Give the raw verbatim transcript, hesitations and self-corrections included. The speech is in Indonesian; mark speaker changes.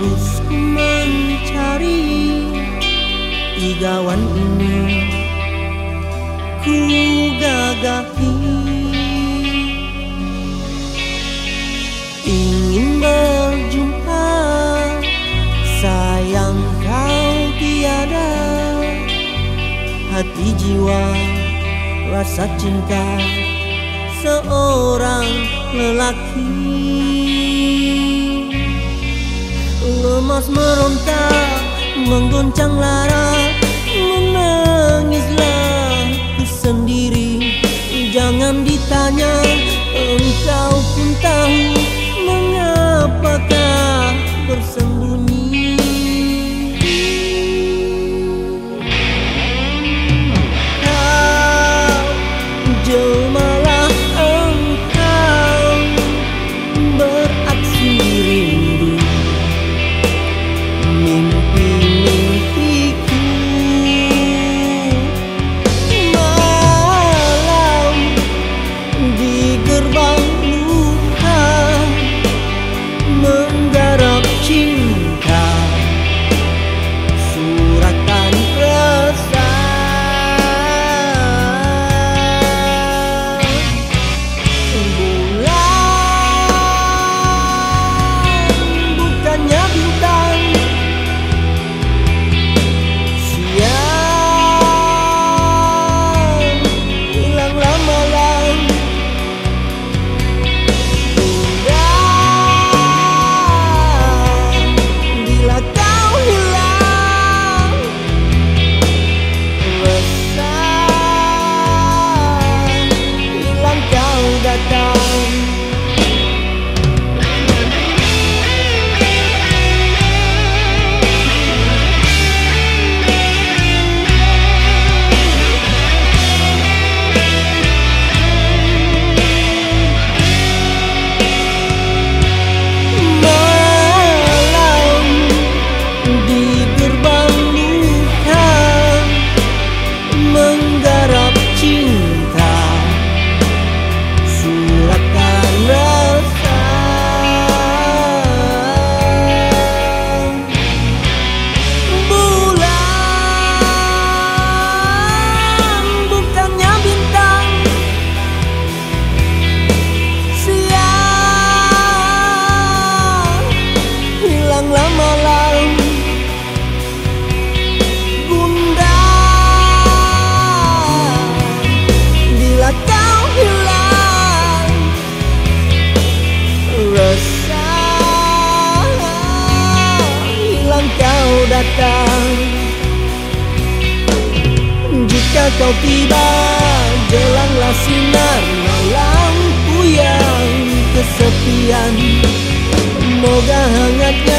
Speaker 1: Terus ku mencari igawan ini, ku gagahi ingin berjumpa, sayang kau tiada. Hati jiwa rasa cinta seorang lelaki, lemas meronta menggoncang lara, menangislah ku sendiri. Jangan ditanya, engkau pun tahu mengapakah bersembunyi. Kau jelmalah engkau beraksi rindu, mimpi-mimpiku malam di gerbang luka menggarap cinta, suratan rasa. Bulan bukannya bintang, siang hilanglah malam. Bunda, bila kau hilang, resah hilang kau datang. Malam di gerbang luka menggarap cinta, suratan rasa. Bulan bukannya bintang, siang hilanglah malam. Bunda, bila kau hilang, resah hilang kau datang. Jika kau tiba, jelanglah sinar lampu yang kesepian. Moga hangatnya